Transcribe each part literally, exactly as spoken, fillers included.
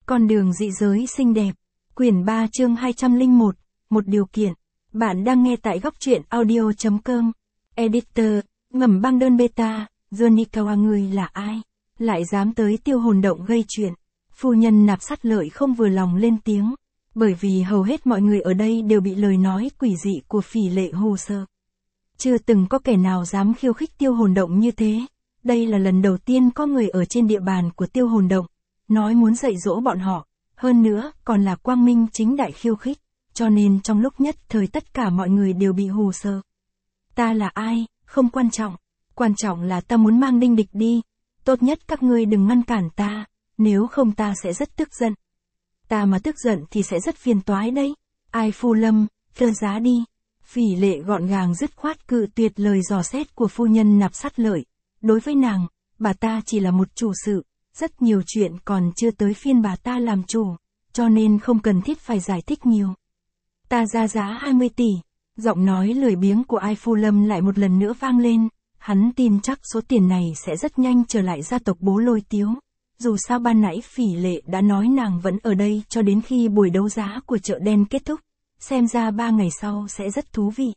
Con đường dị giới xinh đẹp. Quyển ba chương hai trăm lẻ một. Một điều kiện. Bạn đang nghe tại góc truyện audio chấm com. Editor, ngầm băng đơn beta, Jonikawa người là ai? Lại dám tới Tiêu Hồn Động gây chuyện. Phu nhân Nạp Sát Lợi không vừa lòng lên tiếng. Bởi vì hầu hết mọi người ở đây đều bị lời nói quỷ dị của Phỉ Lệ hù sợ. Chưa từng có kẻ nào dám khiêu khích Tiêu Hồn Động như thế. Đây là lần đầu tiên có người ở trên địa bàn của Tiêu Hồn Động nói muốn dạy dỗ bọn họ, hơn nữa còn là quang minh chính đại khiêu khích, cho nên trong lúc nhất thời tất cả mọi người đều bị hù sợ. Ta là ai, không quan trọng, quan trọng là ta muốn mang Đinh Địch đi, tốt nhất các ngươi đừng ngăn cản ta, nếu không ta sẽ rất tức giận. Ta mà tức giận thì sẽ rất phiền toái đấy. Ai Phu Lâm, cơ giá đi. Phỉ Lệ gọn gàng dứt khoát cự tuyệt lời dò xét của phu nhân Nạp Sát Lợi. Đối với nàng, bà ta chỉ là một chủ sự, rất nhiều chuyện còn chưa tới phiên bà ta làm chủ, cho nên không cần thiết phải giải thích nhiều. Ta ra giá hai mươi tỷ, giọng nói lười biếng của Ai Phu Lâm lại một lần nữa vang lên, hắn tin chắc số tiền này sẽ rất nhanh trở lại gia tộc Bố Lôi Tiếu. Dù sao ban nãy Phỉ Lệ đã nói nàng vẫn ở đây cho đến khi buổi đấu giá của chợ đen kết thúc, xem ra ba ngày sau sẽ rất thú vị.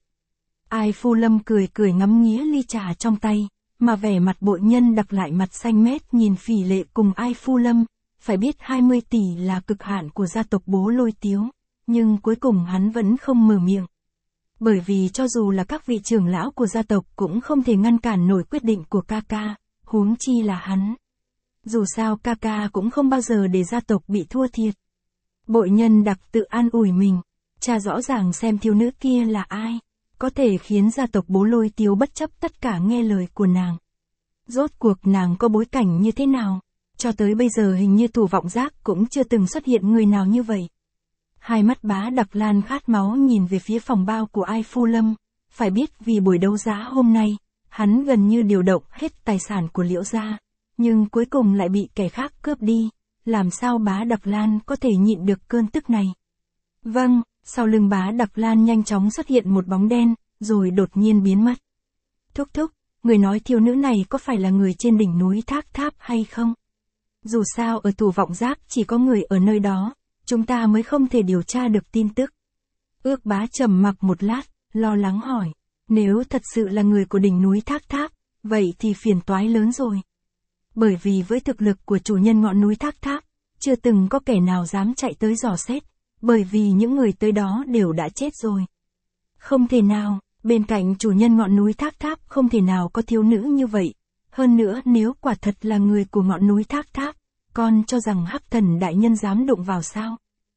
Ai Phu Lâm cười cười ngắm nghía ly trà trong tay, mà vẻ mặt bội nhân đặc lại mặt xanh mét nhìn Phỉ Lệ cùng Ai Phu Lâm, phải biết hai mươi tỷ là cực hạn của gia tộc Bố Lôi Tiếu, nhưng cuối cùng hắn vẫn không mở miệng. Bởi vì cho dù là các vị trưởng lão của gia tộc cũng không thể ngăn cản nổi quyết định của ca ca, huống chi là hắn. Dù sao ca ca cũng không bao giờ để gia tộc bị thua thiệt. Bội nhân đặc tự an ủi mình, cha rõ ràng xem thiếu nữ kia là ai, có thể khiến gia tộc Bố Lôi Tiếu bất chấp tất cả nghe lời của nàng. Rốt cuộc nàng có bối cảnh như thế nào? Cho tới bây giờ hình như Thủ Vọng Giác cũng chưa từng xuất hiện người nào như vậy. Hai mắt Bá Đặc Lan khát máu nhìn về phía phòng bao của Ai Phu Lâm, phải biết vì buổi đấu giá hôm nay, hắn gần như điều động hết tài sản của Liễu gia, nhưng cuối cùng lại bị kẻ khác cướp đi, làm sao Bá Đặc Lan có thể nhịn được cơn tức này? Vâng, sau lưng Bá Đặc Lan nhanh chóng xuất hiện một bóng đen, rồi đột nhiên biến mất. Thúc thúc, người nói thiếu nữ này có phải là người trên đỉnh núi Thác Tháp hay không? Dù sao ở Thủ Vọng Giác chỉ có người ở nơi đó, chúng ta mới không thể điều tra được tin tức. Ước Bá trầm mặc một lát, lo lắng hỏi, nếu thật sự là người của đỉnh núi Thác Tháp, vậy thì phiền toái lớn rồi. Bởi vì với thực lực của chủ nhân ngọn núi Thác Tháp, chưa từng có kẻ nào dám chạy tới dò xét, bởi vì những người tới đó đều đã chết rồi. Không thể nào, bên cạnh chủ nhân ngọn núi Thác Tháp không thể nào có thiếu nữ như vậy. Hơn nữa nếu quả thật là người của ngọn núi Thác Tháp, con cho rằng Hắc Thần đại nhân dám đụng vào sao?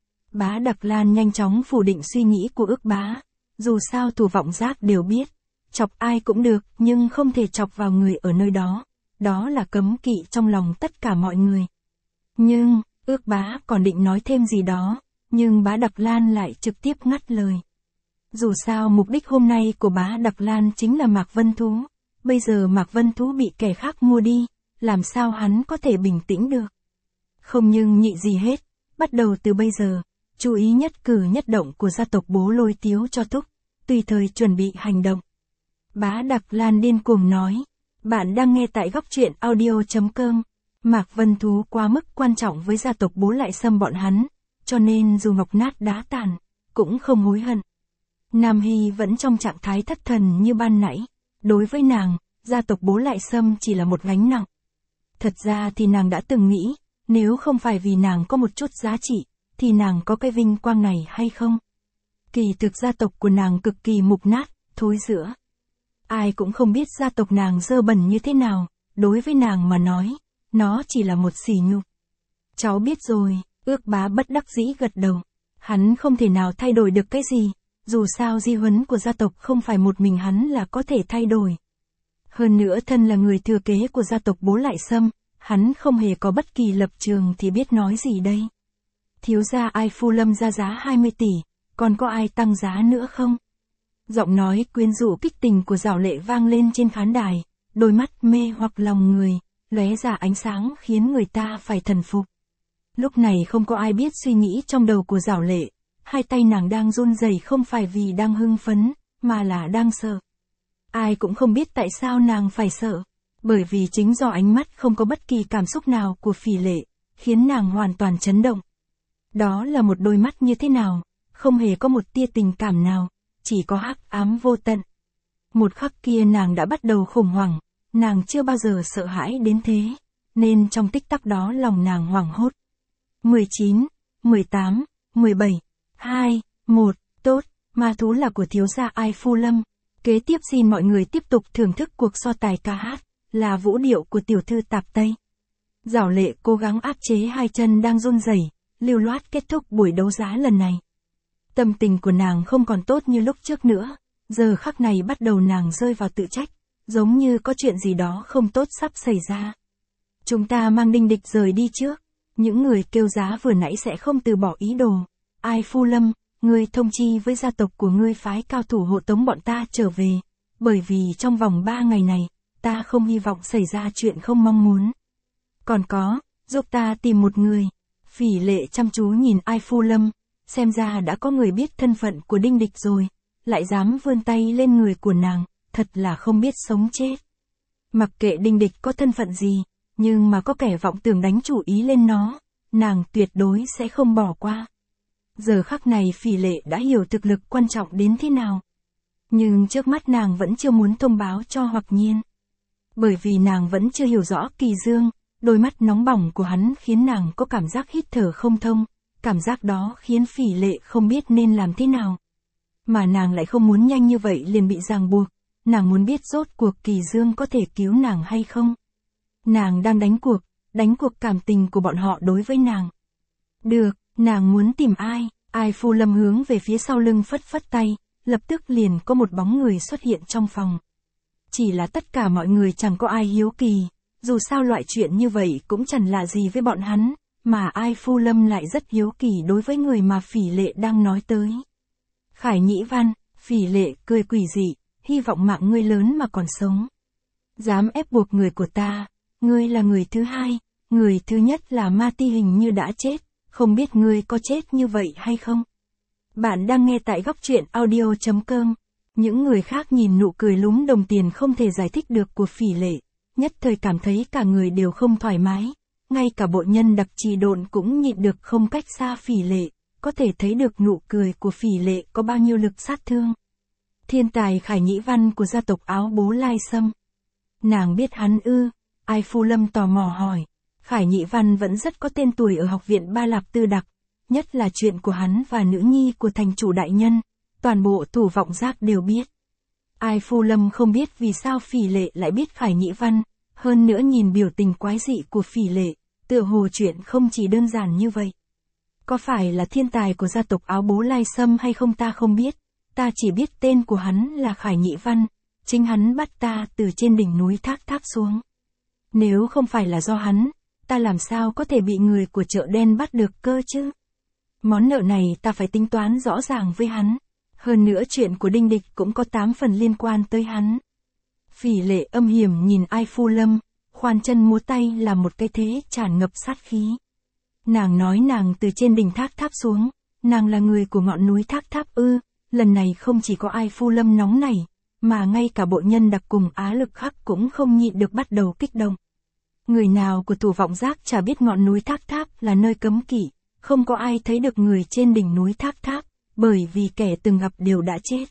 Bá Đặc Lan nhanh chóng phủ định suy nghĩ của Ước Bá. Dù sao Thủ Vọng Giác đều biết, chọc ai cũng được, nhưng không thể chọc vào người ở nơi đó. Đó là cấm kỵ trong lòng tất cả mọi người. Nhưng, Ước Bá còn định nói thêm gì đó, nhưng Bá Đặc Lan lại trực tiếp ngắt lời. Dù sao mục đích hôm nay của Bá Đặc Lan chính là Mạc Vân Thú. Bây giờ Mạc Vân Thú bị kẻ khác mua đi, làm sao hắn có thể bình tĩnh được? Không nhưng nhị gì hết, bắt đầu từ bây giờ, chú ý nhất cử nhất động của gia tộc Bố Lôi Tiếu cho thúc, tùy thời chuẩn bị hành động. Bá Đặc Lan điên cuồng nói, bạn đang nghe tại góc truyện audio chấm com. Mạc Vân Thú quá mức quan trọng với gia tộc Bố Lại Sâm bọn hắn, cho nên dù ngọc nát đá tàn, cũng không hối hận. Nam Hy vẫn trong trạng thái thất thần như ban nãy. Đối với nàng, gia tộc Bố Lại Sâm chỉ là một gánh nặng. Thật ra thì nàng đã từng nghĩ, nếu không phải vì nàng có một chút giá trị, thì nàng có cái vinh quang này hay không? Kỳ thực gia tộc của nàng cực kỳ mục nát, thối rữa. Ai cũng không biết gia tộc nàng dơ bẩn như thế nào, đối với nàng mà nói, nó chỉ là một sỉ nhục. Cháu biết rồi, Ước Bá bất đắc dĩ gật đầu. Hắn không thể nào thay đổi được cái gì, dù sao di huấn của gia tộc không phải một mình hắn là có thể thay đổi. Hơn nữa thân là người thừa kế của gia tộc Bố Lại Sâm, hắn không hề có bất kỳ lập trường thì biết nói gì đây. Thiếu gia Ai Phu Lâm ra giá hai mươi tỷ, còn có ai tăng giá nữa không? Giọng nói quyến rũ kích tình của Giảo Lệ vang lên trên khán đài, đôi mắt mê hoặc lòng người, lóe ra ánh sáng khiến người ta phải thần phục. Lúc này không có ai biết suy nghĩ trong đầu của Giảo Lệ, hai tay nàng đang run rẩy không phải vì đang hưng phấn, mà là đang sợ. Ai cũng không biết tại sao nàng phải sợ, bởi vì chính do ánh mắt không có bất kỳ cảm xúc nào của Phỉ Lệ, khiến nàng hoàn toàn chấn động. Đó là một đôi mắt như thế nào, không hề có một tia tình cảm nào, chỉ có hắc ám vô tận. Một khắc kia nàng đã bắt đầu khủng hoảng, nàng chưa bao giờ sợ hãi đến thế, nên trong tích tắc đó lòng nàng hoảng hốt. mười chín, mười tám, mười bảy, hai, một, tốt, ma thú là của thiếu gia Ai Phu Lâm. Kế tiếp xin mọi người tiếp tục thưởng thức cuộc so tài ca hát, là vũ điệu của tiểu thư tạp Tây. Giảo Lệ cố gắng áp chế hai chân đang run rẩy, lưu loát kết thúc buổi đấu giá lần này. Tâm tình của nàng không còn tốt như lúc trước nữa, giờ khắc này bắt đầu nàng rơi vào tự trách, giống như có chuyện gì đó không tốt sắp xảy ra. Chúng ta mang Đinh Địch rời đi trước, những người kêu giá vừa nãy sẽ không từ bỏ ý đồ. Ai Phu Lâm, ngươi thông chi với gia tộc của ngươi phái cao thủ hộ tống bọn ta trở về, bởi vì trong vòng ba ngày này, ta không hy vọng xảy ra chuyện không mong muốn. Còn có, giúp ta tìm một người. Phỉ Lệ chăm chú nhìn Ai Phu Lâm, xem ra đã có người biết thân phận của Đinh Địch rồi, lại dám vươn tay lên người của nàng, thật là không biết sống chết. Mặc kệ Đinh Địch có thân phận gì, nhưng mà có kẻ vọng tưởng đánh chủ ý lên nó, nàng tuyệt đối sẽ không bỏ qua. Giờ khắc này Phỉ Lệ đã hiểu thực lực quan trọng đến thế nào. Nhưng trước mắt nàng vẫn chưa muốn thông báo cho Hoặc Nhiên. Bởi vì nàng vẫn chưa hiểu rõ Kỳ Dương, đôi mắt nóng bỏng của hắn khiến nàng có cảm giác hít thở không thông, cảm giác đó khiến Phỉ Lệ không biết nên làm thế nào. Mà nàng lại không muốn nhanh như vậy liền bị ràng buộc, nàng muốn biết rốt cuộc Kỳ Dương có thể cứu nàng hay không. Nàng đang đánh cuộc, đánh cuộc cảm tình của bọn họ đối với nàng. Được, nàng muốn tìm ai? Ai Phu Lâm hướng về phía sau lưng phất phất tay, lập tức liền có một bóng người xuất hiện trong phòng. Chỉ là tất cả mọi người chẳng có ai hiếu kỳ, dù sao loại chuyện như vậy cũng chẳng là gì với bọn hắn, mà Ai Phu Lâm lại rất hiếu kỳ đối với người mà Phỉ Lệ đang nói tới. Khải Nhĩ Văn, Phỉ Lệ cười quỷ dị, hy vọng mạng ngươi lớn mà còn sống. Dám ép buộc người của ta, ngươi là người thứ hai, người thứ nhất là Ma Ti hình như đã chết, không biết ngươi có chết như vậy hay không? Bạn đang nghe tại góc truyện audio chấm com. Những người khác nhìn nụ cười lúm đồng tiền không thể giải thích được của Phỉ Lệ, nhất thời cảm thấy cả người đều không thoải mái, ngay cả bộ nhân đặc trì độn cũng nhịn được không cách xa Phỉ Lệ, có thể thấy được nụ cười của Phỉ Lệ có bao nhiêu lực sát thương. Thiên tài Khải Nhĩ Văn của gia tộc Áo Bố Lai Sâm. Nàng biết hắn ư? Ai Phu Lâm tò mò hỏi. Khải Nhĩ Văn vẫn rất có tên tuổi ở học viện Ba Lạp Tư Đặc, nhất là chuyện của hắn và nữ nhi của thành chủ đại nhân, toàn bộ Thủ Vọng Giác đều biết. Ai Phu Lâm không biết vì sao Phỉ Lệ lại biết Khải Nhĩ Văn, hơn nữa nhìn biểu tình quái dị của Phỉ Lệ, tựa hồ chuyện không chỉ đơn giản như vậy. Có phải là thiên tài của gia tộc Áo Bố Lai Sâm hay không ta không biết, ta chỉ biết tên của hắn là Khải Nhĩ Văn, chính hắn bắt ta từ trên đỉnh núi Thác Tháp xuống. Nếu không phải là do hắn, ta làm sao có thể bị người của chợ đen bắt được cơ chứ? Món nợ này ta phải tính toán rõ ràng với hắn. Hơn nữa chuyện của Đinh Địch cũng có tám phần liên quan tới hắn. Phỉ Lệ âm hiểm nhìn Ai Phu Lâm, khoan chân múa tay làm một cái thế tràn ngập sát khí. Nàng nói nàng từ trên đỉnh Thác Tháp xuống, nàng là người của ngọn núi Thác Tháp ư? Lần này không chỉ có Ai Phu Lâm nóng nảy, mà ngay cả bộ nhân đặc cùng Á Lực Khắc cũng không nhịn được bắt đầu kích động. Người nào của Thủ Vọng Giác chả biết ngọn núi Thác Tháp là nơi cấm kỵ, không có ai thấy được người trên đỉnh núi Thác Tháp, bởi vì kẻ từng gặp đều đã chết.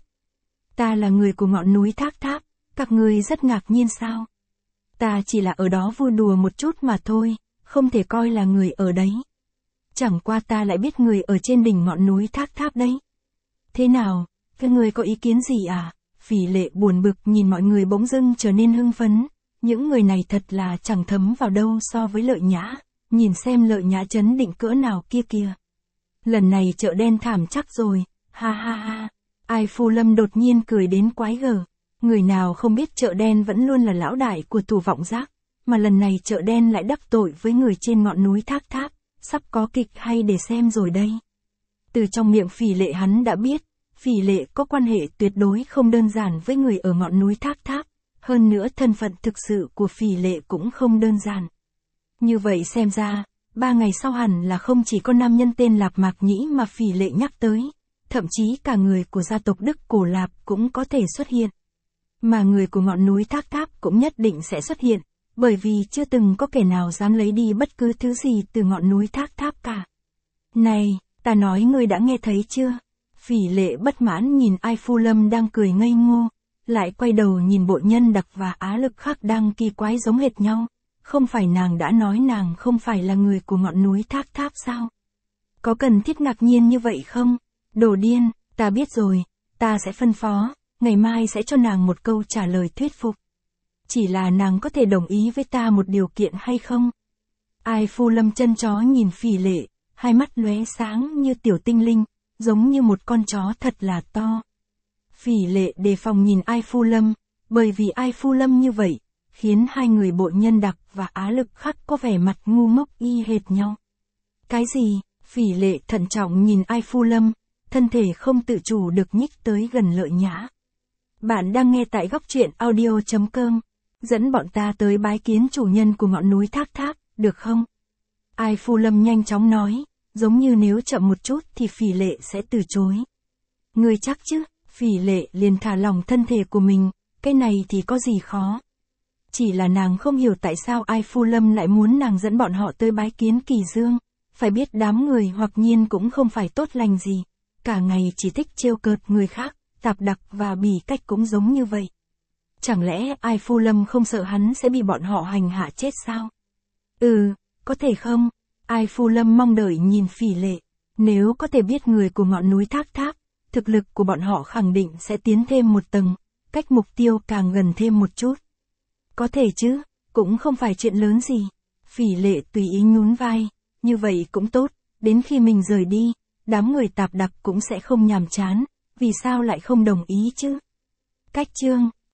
Ta là người của ngọn núi Thác Tháp, các ngươi rất ngạc nhiên sao? Ta chỉ là ở đó vui đùa một chút mà thôi, không thể coi là người ở đấy. Chẳng qua ta lại biết người ở trên đỉnh ngọn núi Thác Tháp đấy. Thế nào, các ngươi có ý kiến gì à? Phỉ Lệ buồn bực nhìn mọi người bỗng dưng trở nên hưng phấn. Những người này thật là chẳng thấm vào đâu so với Lợi Nhã, nhìn xem Lợi Nhã chấn định cỡ nào kia kìa. Lần này chợ đen thảm chắc rồi, ha ha ha. Ai Phu Lâm đột nhiên cười đến quái gở. Người nào không biết chợ đen vẫn luôn là lão đại của Thủ Vọng Giác, mà lần này chợ đen lại đắc tội với người trên ngọn núi Thác Tháp, sắp có kịch hay để xem rồi đây. Từ trong miệng Phỉ Lệ hắn đã biết, Phỉ Lệ có quan hệ tuyệt đối không đơn giản với người ở ngọn núi Thác Tháp, hơn nữa thân phận thực sự của Phỉ Lệ cũng không đơn giản. Như vậy xem ra, ba ngày sau hẳn là không chỉ có nam nhân tên Lạp Mạc Nhĩ mà Phỉ Lệ nhắc tới, thậm chí cả người của gia tộc Đức Cổ Lạp cũng có thể xuất hiện. Mà người của ngọn núi Thác Tháp cũng nhất định sẽ xuất hiện, bởi vì chưa từng có kẻ nào dám lấy đi bất cứ thứ gì từ ngọn núi Thác Tháp cả. Này, ta nói ngươi đã nghe thấy chưa? Phỉ Lệ bất mãn nhìn Ai Phu Lâm đang cười ngây ngô, lại quay đầu nhìn Bộ Nhân Đặc và Á Lực Khắc đang kỳ quái giống hệt nhau. Không phải nàng đã nói nàng không phải là người của ngọn núi Thác Tháp sao? Có cần thiết ngạc nhiên như vậy không? Đồ điên, ta biết rồi, ta sẽ phân phó, ngày mai sẽ cho nàng một câu trả lời thuyết phục. Chỉ là nàng có thể đồng ý với ta một điều kiện hay không? Ai Phu Lâm chân chó nhìn Phỉ Lệ, hai mắt lóe sáng như tiểu tinh linh, giống như một con chó thật là to. Phỉ Lệ đề phòng nhìn Ai Phu Lâm, bởi vì Ai Phu Lâm như vậy, khiến hai người Bộ Nhân Đặc và Á Lực Khắc có vẻ mặt ngu ngốc y hệt nhau. Cái gì? Phỉ Lệ thận trọng nhìn Ai Phu Lâm, thân thể không tự chủ được nhích tới gần Lợi Nhã. Bạn đang nghe tại góc truyện audio chấm com, dẫn bọn ta tới bái kiến chủ nhân của ngọn núi Thác Tháp, được không? Ai Phu Lâm nhanh chóng nói, giống như nếu chậm một chút thì Phỉ Lệ sẽ từ chối. Ngươi chắc chứ? Phỉ Lệ liền thả lỏng thân thể của mình, cái này thì có gì khó. Chỉ là nàng không hiểu tại sao Ai Phu Lâm lại muốn nàng dẫn bọn họ tới bái kiến Kỳ Dương. Phải biết đám người Hoặc Nhiên cũng không phải tốt lành gì, cả ngày chỉ thích trêu cợt người khác, tạp đặc và bỉ cách cũng giống như vậy. Chẳng lẽ Ai Phu Lâm không sợ hắn sẽ bị bọn họ hành hạ chết sao? Ừ, có thể không? Ai Phu Lâm mong đợi nhìn Phỉ Lệ. Nếu có thể biết người của ngọn núi Thác Tháp, thực lực của bọn họ khẳng định sẽ tiến thêm một tầng, cách mục tiêu càng gần thêm một chút. Có thể chứ, cũng không phải chuyện lớn gì. Phỉ Lệ tùy ý nhún vai, như vậy cũng tốt, đến khi mình rời đi, đám người tạp đặc cũng sẽ không nhàm chán, vì sao lại không đồng ý chứ? Cách chương